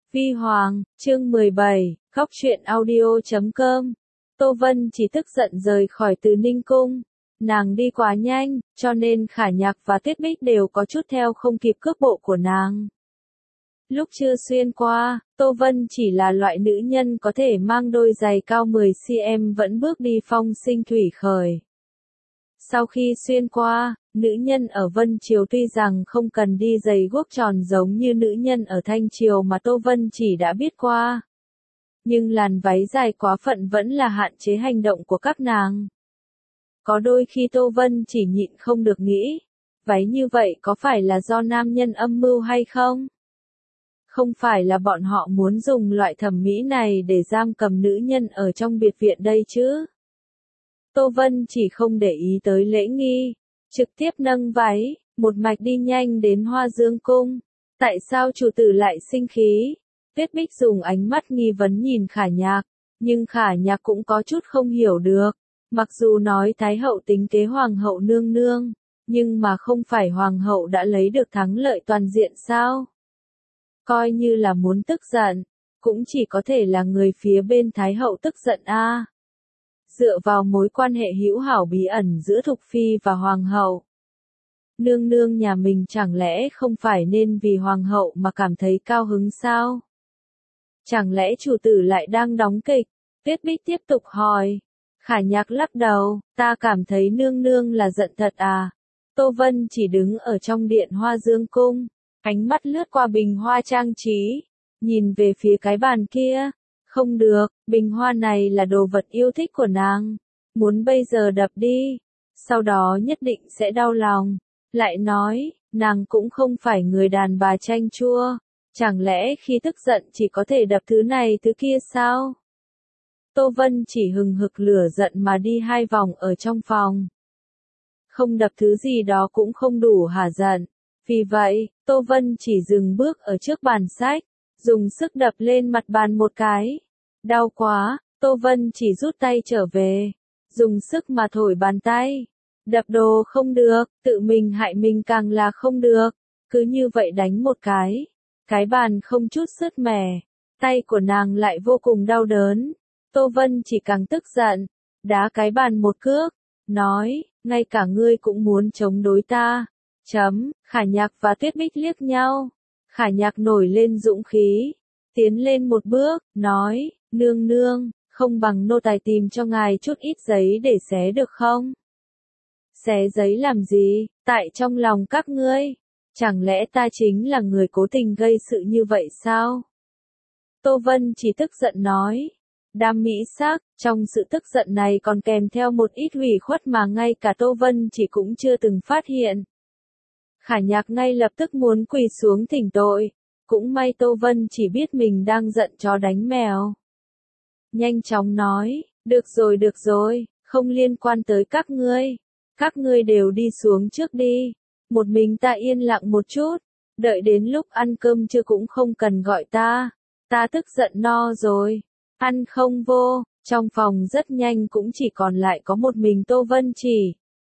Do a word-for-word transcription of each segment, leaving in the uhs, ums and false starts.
Vi Hoàng, chương mười bảy, Khóc Chuyện Audio chấm com. Tô Vân chỉ tức giận rời khỏi Từ Ninh Cung. Nàng đi quá nhanh, cho nên Khả Nhạc và Tuyết Bích đều có chút theo không kịp cước bộ của nàng. Lúc chưa xuyên qua, Tô Vân chỉ là loại nữ nhân có thể mang đôi giày cao mười xăng-ti-mét vẫn bước đi phong sinh thủy khởi. Sau khi xuyên qua, nữ nhân ở Vân Triều tuy rằng không cần đi giày guốc tròn giống như nữ nhân ở Thanh Triều mà Tô Vân chỉ đã biết qua. Nhưng làn váy dài quá phận vẫn là hạn chế hành động của các nàng. Có đôi khi Tô Vân chỉ nhịn không được nghĩ, váy như vậy có phải là do nam nhân âm mưu hay không? Không phải là bọn họ muốn dùng loại thẩm mỹ này để giam cầm nữ nhân ở trong biệt viện đây chứ? Tô Vân chỉ không để ý tới lễ nghi, trực tiếp nâng váy, một mạch đi nhanh đến Hoa Dương Cung. Tại sao chủ tử lại sinh khí? Tuyết Bích dùng ánh mắt nghi vấn nhìn Khả Nhạc, nhưng Khả Nhạc cũng có chút không hiểu được. Mặc dù nói Thái hậu tính kế Hoàng hậu nương nương, nhưng mà không phải Hoàng hậu đã lấy được thắng lợi toàn diện sao? Coi như là muốn tức giận, cũng chỉ có thể là người phía bên Thái hậu tức giận a. Dựa vào mối quan hệ hữu hảo bí ẩn giữa Thục Phi và Hoàng hậu. Nương nương nhà mình chẳng lẽ không phải nên vì Hoàng hậu mà cảm thấy cao hứng sao? Chẳng lẽ chủ tử lại đang đóng kịch? Tuyết Bích tiếp tục hỏi. Khả Nhạc lắc đầu, ta cảm thấy nương nương là giận thật à? Tô Vân chỉ đứng ở trong điện Hoa Dương Cung, ánh mắt lướt qua bình hoa trang trí, nhìn về phía cái bàn kia. Không được, bình hoa này là đồ vật yêu thích của nàng, muốn bây giờ đập đi, sau đó nhất định sẽ đau lòng. Lại nói, nàng cũng không phải người đàn bà chanh chua, chẳng lẽ khi tức giận chỉ có thể đập thứ này thứ kia sao? Tô Vân chỉ hừng hực lửa giận mà đi hai vòng ở trong phòng. Không đập thứ gì đó cũng không đủ hả giận, vì vậy, Tô Vân chỉ dừng bước ở trước bàn sách, dùng sức đập lên mặt bàn một cái. Đau quá, Tô Vân chỉ rút tay trở về, dùng sức mà thổi bàn tay. Đập đồ không được, tự mình hại mình càng là không được, cứ như vậy đánh một cái. Cái bàn không chút sứt mẻ, tay của nàng lại vô cùng đau đớn. Tô Vân chỉ càng tức giận, đá cái bàn một cước, nói, ngay cả ngươi cũng muốn chống đối ta. Chấm, Khả Nhạc và Tuyết Bích liếc nhau. Khả Nhạc nổi lên dũng khí, tiến lên một bước, nói, nương nương, không bằng nô tài tìm cho ngài chút ít giấy để xé được không? Xé giấy làm gì, tại trong lòng các ngươi, chẳng lẽ ta chính là người cố tình gây sự như vậy sao? Tô Vân chỉ tức giận nói, đam mỹ sắc, trong sự tức giận này còn kèm theo một ít ủy khuất mà ngay cả Tô Vân chỉ cũng chưa từng phát hiện. Khả Nhạc ngay lập tức muốn quỳ xuống thỉnh tội, cũng may Tô Vân chỉ biết mình đang giận chó đánh mèo. Nhanh chóng nói, được rồi được rồi, không liên quan tới các ngươi, các ngươi đều đi xuống trước đi, một mình ta yên lặng một chút, đợi đến lúc ăn cơm trưa cũng không cần gọi ta, ta tức giận no rồi, ăn không vô. Trong phòng rất nhanh cũng chỉ còn lại có một mình Tô Vân chỉ.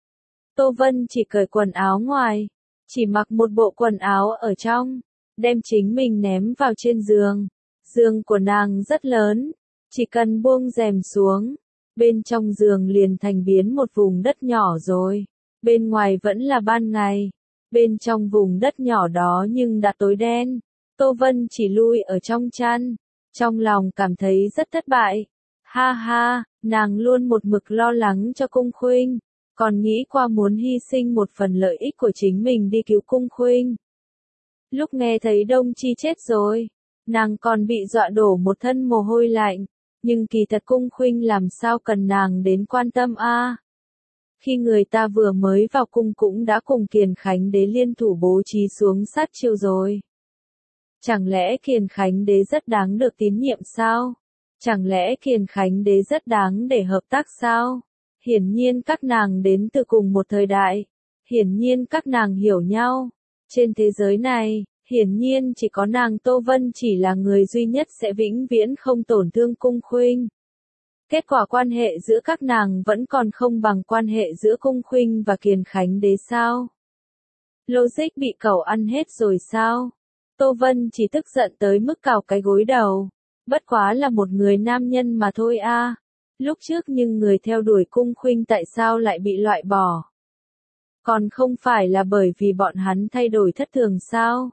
Tô Vân chỉ cởi quần áo ngoài, chỉ mặc một bộ quần áo ở trong, đem chính mình ném vào trên giường. Giường của nàng rất lớn, chỉ cần buông rèm xuống, bên trong giường liền thành biến một vùng đất nhỏ rồi. Bên ngoài vẫn là ban ngày, bên trong vùng đất nhỏ đó nhưng đã tối đen. Tô Vân chỉ lui ở trong chăn, trong lòng cảm thấy rất thất bại. Ha ha, nàng luôn một mực lo lắng cho Cung Khuynh, còn nghĩ qua muốn hy sinh một phần lợi ích của chính mình đi cứu Cung Khuynh. Lúc nghe thấy Đông Chi chết rồi, nàng còn bị dọa đổ một thân mồ hôi lạnh, nhưng kỳ thật Cung Khuynh làm sao cần nàng đến quan tâm a? À? Khi người ta vừa mới vào cung cũng đã cùng Kiền Khánh Đế liên thủ bố trí xuống sát chiêu rồi. Chẳng lẽ Kiền Khánh Đế rất đáng được tín nhiệm sao? Chẳng lẽ Kiền Khánh Đế rất đáng để hợp tác sao? Hiển nhiên các nàng đến từ cùng một thời đại, hiển nhiên các nàng hiểu nhau. Trên thế giới này, hiển nhiên chỉ có nàng Tô Vân chỉ là người duy nhất sẽ vĩnh viễn không tổn thương Cung Khuynh. Kết quả quan hệ giữa các nàng vẫn còn không bằng quan hệ giữa Cung Khuynh và Kiền Khánh Đế sao? Logic bị cẩu ăn hết rồi sao? Tô Vân chỉ tức giận tới mức cào cái gối đầu. Bất quá là một người nam nhân mà thôi a. Lúc trước nhưng người theo đuổi Cung Khuynh tại sao lại bị loại bỏ? Còn không phải là bởi vì bọn hắn thay đổi thất thường sao?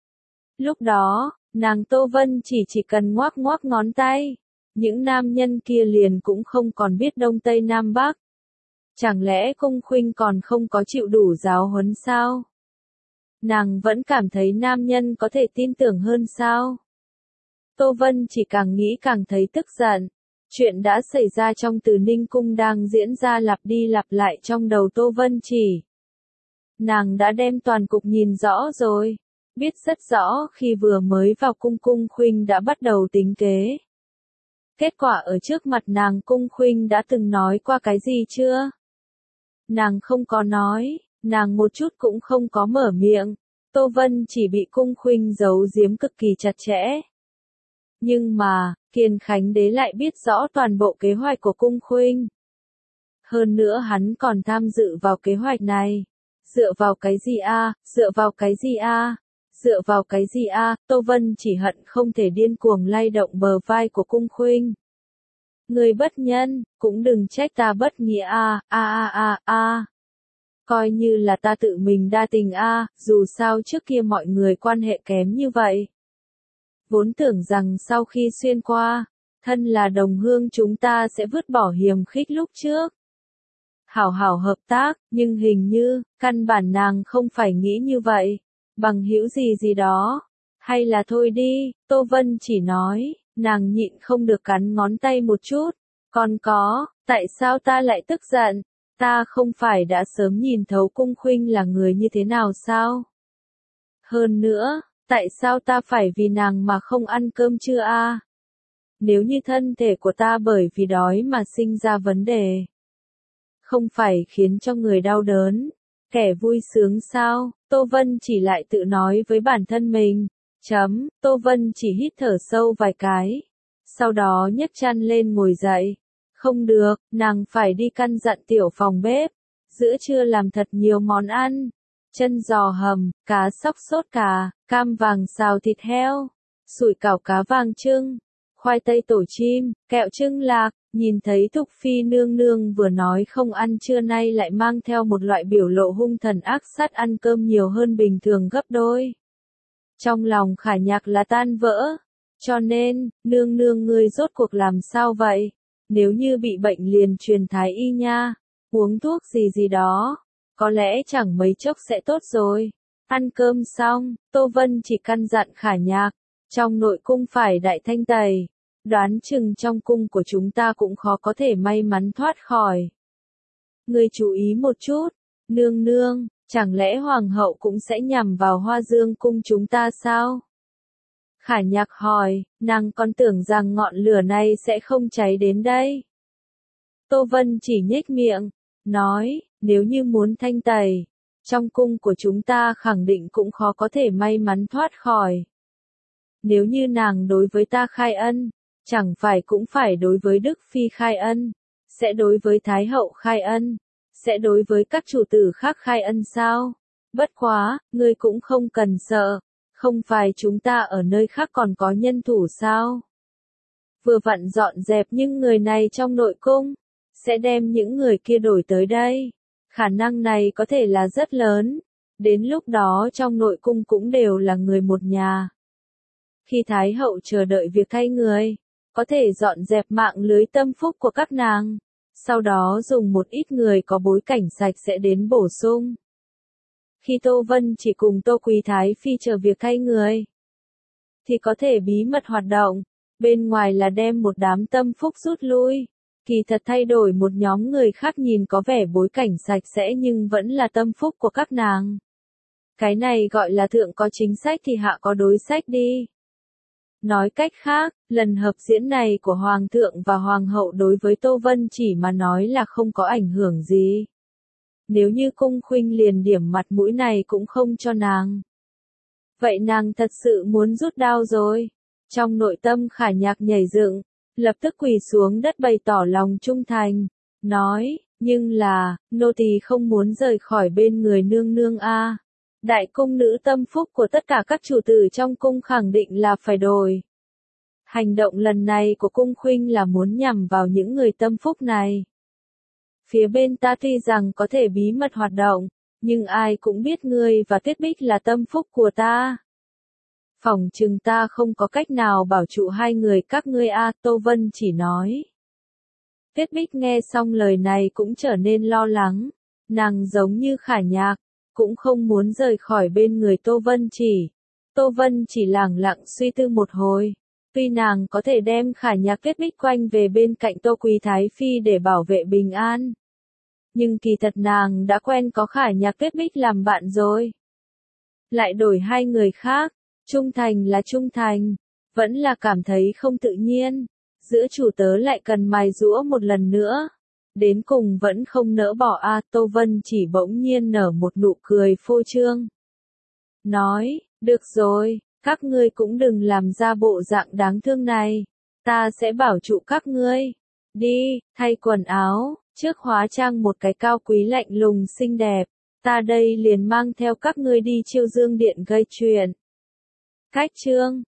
Lúc đó, nàng Tô Vân chỉ chỉ cần ngoác ngoác ngón tay. Những nam nhân kia liền cũng không còn biết Đông Tây Nam Bắc. Chẳng lẽ Cung Khuynh còn không có chịu đủ giáo huấn sao? Nàng vẫn cảm thấy nam nhân có thể tin tưởng hơn sao? Tô Vân chỉ càng nghĩ càng thấy tức giận. Chuyện đã xảy ra trong Từ Ninh Cung đang diễn ra lặp đi lặp lại trong đầu Tô Vân chỉ. Nàng đã đem toàn cục nhìn rõ rồi. Biết rất rõ khi vừa mới vào cung Cung Khuynh đã bắt đầu tính kế. Kết quả ở trước mặt nàng Cung Khuynh đã từng nói qua cái gì chưa? Nàng không có nói, nàng một chút cũng không có mở miệng. Tô Vân chỉ bị Cung Khuynh giấu giếm cực kỳ chặt chẽ. Nhưng mà, Kiền Khánh Đế lại biết rõ toàn bộ kế hoạch của Cung Khuynh. Hơn nữa hắn còn tham dự vào kế hoạch này. Dựa vào cái gì a? Dựa vào cái gì a? Dựa vào cái gì a? Tô Vân chỉ hận không thể điên cuồng lay động bờ vai của Cung Khuynh. Người bất nhân, cũng đừng trách ta bất nghĩa a, a a a a. Coi như là ta tự mình đa tình a, dù sao trước kia mọi người quan hệ kém như vậy. Vốn tưởng rằng sau khi xuyên qua, thân là đồng hương chúng ta sẽ vứt bỏ hiềm khích lúc trước. Hảo hảo hợp tác, nhưng hình như, căn bản nàng không phải nghĩ như vậy. Bằng hữu gì gì đó. Hay là thôi đi, Tô Vân chỉ nói, nàng nhịn không được cắn ngón tay một chút. Còn có, tại sao ta lại tức giận? Ta không phải đã sớm nhìn thấu Cung Khuynh là người như thế nào sao? Hơn nữa, tại sao ta phải vì nàng mà không ăn cơm trưa a? Nếu như thân thể của ta bởi vì đói mà sinh ra vấn đề, không phải khiến cho người đau đớn, kẻ vui sướng sao? Tô Vân chỉ lại tự nói với bản thân mình. Chấm, Tô Vân chỉ hít thở sâu vài cái. Sau đó nhấc chăn lên ngồi dậy. Không được, nàng phải đi căn dặn tiểu phòng bếp. Giữa trưa làm thật nhiều món ăn. Chân giò hầm, cá sóc sốt cà, cam vàng xào thịt heo, sủi cảo cá vàng trưng, khoai tây tổ chim, kẹo trưng lạc. Nhìn thấy Thục Phi nương nương vừa nói không ăn trưa nay lại mang theo một loại biểu lộ hung thần ác sát ăn cơm nhiều hơn bình thường gấp đôi. Trong lòng Khả Nhạc là tan vỡ. Cho nên, nương nương ngươi rốt cuộc làm sao vậy? Nếu như bị bệnh liền truyền thái y nha, uống thuốc gì gì đó, có lẽ chẳng mấy chốc sẽ tốt rồi. Ăn cơm xong, Tô Vân chỉ căn dặn Khả Nhạc, trong nội cung phải đại thanh tẩy. Đoán chừng trong cung của chúng ta cũng khó có thể may mắn thoát khỏi. Ngươi chú ý một chút, nương nương, chẳng lẽ hoàng hậu cũng sẽ nhằm vào Hoa Dương cung chúng ta sao? Khả Nhạc hỏi, nàng còn tưởng rằng ngọn lửa này sẽ không cháy đến đây. Tô Vân chỉ nhếch miệng, nói, nếu như muốn thanh tẩy, trong cung của chúng ta khẳng định cũng khó có thể may mắn thoát khỏi. Nếu như nàng đối với ta khai ân, chẳng phải cũng phải đối với Đức Phi khai ân, sẽ đối với Thái hậu khai ân, sẽ đối với các chủ tử khác khai ân sao? Bất quá, ngươi cũng không cần sợ, không phải chúng ta ở nơi khác còn có nhân thủ sao? Vừa vặn dọn dẹp những người này trong nội cung, sẽ đem những người kia đổi tới đây. Khả năng này có thể là rất lớn, đến lúc đó trong nội cung cũng đều là người một nhà. Khi Thái hậu chờ đợi việc thay người, có thể dọn dẹp mạng lưới tâm phúc của các nàng, sau đó dùng một ít người có bối cảnh sạch sẽ đến bổ sung. Khi Tô Vân chỉ cùng Tô Quý Thái Phi chờ việc thay người, thì có thể bí mật hoạt động, bên ngoài là đem một đám tâm phúc rút lui, kỳ thật thay đổi một nhóm người khác nhìn có vẻ bối cảnh sạch sẽ nhưng vẫn là tâm phúc của các nàng. Cái này gọi là thượng có chính sách thì hạ có đối sách đi. Nói cách khác, lần hợp diễn này của Hoàng thượng và Hoàng hậu đối với Tô Vân chỉ mà nói là không có ảnh hưởng gì. Nếu như Cung Khuynh liền điểm mặt mũi này cũng không cho nàng. Vậy nàng thật sự muốn rút đao rồi. Trong nội tâm Khả Nhạc nhảy dựng, lập tức quỳ xuống đất bày tỏ lòng trung thành, nói, nhưng là, nô tỳ không muốn rời khỏi bên người nương nương a. Đại cung nữ tâm phúc của tất cả các chủ tử trong cung khẳng định là phải đổi. Hành động lần này của cung khuynh là muốn nhằm vào những người tâm phúc này. Phía bên ta tuy rằng có thể bí mật hoạt động, nhưng ai cũng biết ngươi và Tuyết Bích là tâm phúc của ta. Phỏng chừng ta không có cách nào bảo trụ hai người các ngươi a, Tô Vân chỉ nói. Tuyết Bích nghe xong lời này cũng trở nên lo lắng, nàng giống như Khả Nhạc, cũng không muốn rời khỏi bên người Tô Vân chỉ. Tô Vân chỉ lẳng lặng suy tư một hồi, tuy nàng có thể đem Khả Nhạc Tuyết Bích quanh về bên cạnh Tô Quý Thái Phi để bảo vệ bình an. Nhưng kỳ thật nàng đã quen có Khả Nhạc Tuyết Bích làm bạn rồi. Lại đổi hai người khác, trung thành là trung thành, vẫn là cảm thấy không tự nhiên, giữa chủ tớ lại cần mài giũa một lần nữa. Đến cùng vẫn không nỡ bỏ a, à, Tô Vân chỉ bỗng nhiên nở một nụ cười phô trương. Nói, được rồi, các ngươi cũng đừng làm ra bộ dạng đáng thương này, ta sẽ bảo trụ các ngươi. Đi, thay quần áo, trước hóa trang một cái cao quý lạnh lùng xinh đẹp, ta đây liền mang theo các ngươi đi Chiêu Dương Điện gây chuyện. Cách chương